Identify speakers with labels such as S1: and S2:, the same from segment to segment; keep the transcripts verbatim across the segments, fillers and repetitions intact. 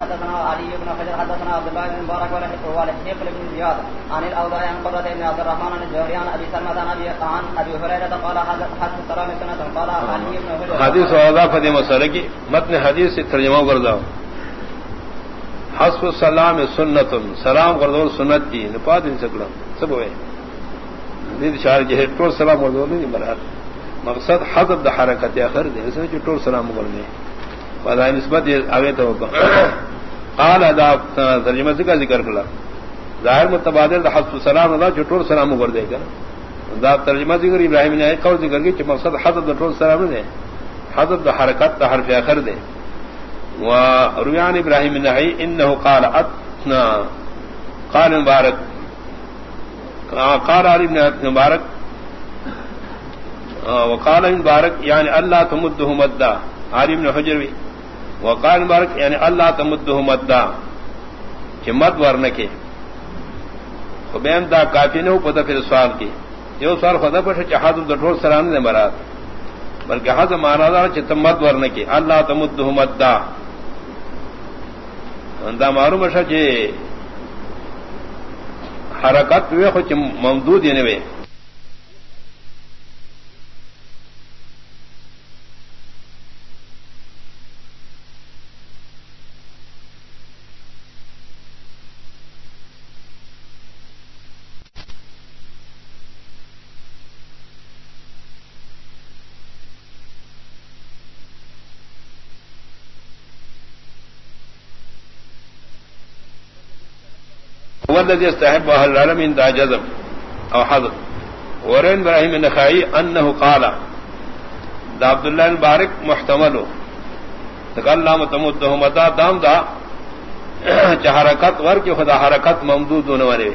S1: حدثنا علي بن حجر حدثنا عبد الله بن مبارك والحقيق بن زياد عن الاوزاعي عن قرة بن عبد الرحمن عن الجوهري عن ابي سلمة عن ابي هريرة قال حدث السلام سنة قال علي بن حجر
S2: حدیث واضافہ دی مسئلہ کی متن حدیث سے ترجمہ کردہ حسب السلام سنت سلام کردور سنت دی نپاد ان سکڑا سب ہوئے دید شعر جہے ٹول سلام کردور نہیں مرحل مقصد حضب دا حرکت آخر دے اس میں جو ٹول سلام کردنے فضائی نسبت آگے تو قال ادا ترجمہ سے کا ذکر کلا ظاہر متبادل دا حسب السلام دا جو ٹول سلام کر دے گا دا ترجمہ ذکر ابراہیم نے قول ذکر کی مقصد حضب دا ٹول سلام دے حضب دا حرکت دا حرف آخر دے ورویان ابراہیم النحی انه قال اتنا قال مبارک قال علی بن مبارک وقال مبارک یعنی اللہ تمدہ مدہ علی بن حجر بھی وقال مبارک یعنی اللہ تمدہ مدہ کہ مد ورنکے خبین دا کافی نو پتہ پھر سوال کی یہ سوال خدا پر چاہت دٹھور سلام نے مراد بلکہ حض مانا دا چھ مد ورنکے اللہ تمدہ مدہ دا معلوم ہے کہ حرکت ہوئے خود ممدود یعنی ہوئے والذي يستحب اهل العالمين دا جزم او حذف ورن ابراهيم النخعي انه قال دا عبد الله المبارك محتمل تكلم تمده متا دام دا حرکت ور کی خدا حرکت ممدود ہونے والے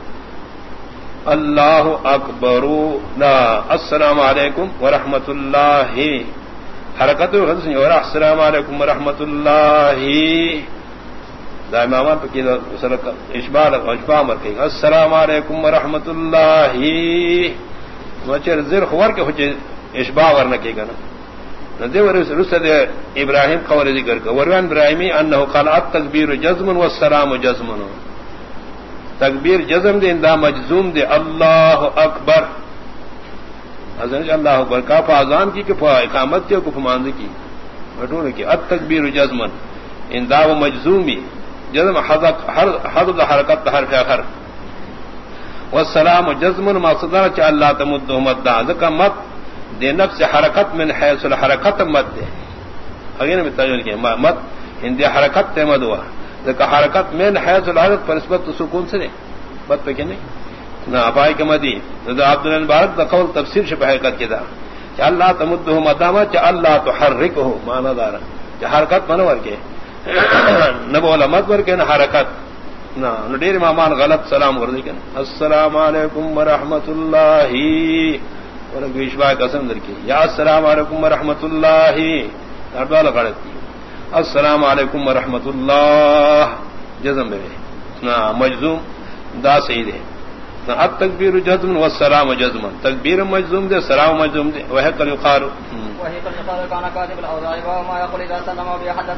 S2: اللہ اکبر لا السلام علیکم ورحمۃ اللہ حرکت السلام علیکم ورحمۃ اللہ دا امامات کی اشباع اشباع امر کی السلام علیکم ورحمۃ اللہ وچر زر خور کے ہوچے اشباع ورنہ کی گنا ندی رسد ابراہیم قول ذکر کا وروان ابراہیمی انه قال التکبیر جزم والسلام جزم تکبیر جزم دے دا مجزوم دے اللہ اکبر اذن اللہ اکبر کا اذان کی کہ اقامت کی کو فماند کی بٹور کی التکبیر جزم ان دا مجزومی جزم حذف حذف حرکت حرف اخر والسلام جزم مقصدہ چ اللہ تمد مدہ ذکا مد دے نفس حرکت من حيث الحرکت مد دے اگین میں ترجمہ کیا مد ان دی حرکت تے مد ہوا ذکا حرکت من حيث الحرکت پر نسبت سکون سے مد پہ کہ نہیں نہ ابائی کے مدی ذا عبد الله المبارک دا قول تفسیر سے حقیقت کی دا کہ اللہ تمد مدہ چ اللہ تحرکہ معنی دار کہ حرکت منور کے نہ بولا مت ور کے نہ حرکت نہ ڈیر مامان غلط سلام کر دی کہ السلام علیکم ورحمۃ اللہ اور ویشوا قسم در کی یا السلام علیکم ورحمۃ اللہ اربال غلط کی السلام علیکم ورحمۃ اللہ جزم میں نہ مجزوم دا صحیح ہے التکبیر جزم والسلام جزم تکبیر مجزوم دے سلام مجزوم دے وہ کل یقال
S1: وهي قد قال كان كاتب الاوزاعي وما يقول اذا سلم وبيحدث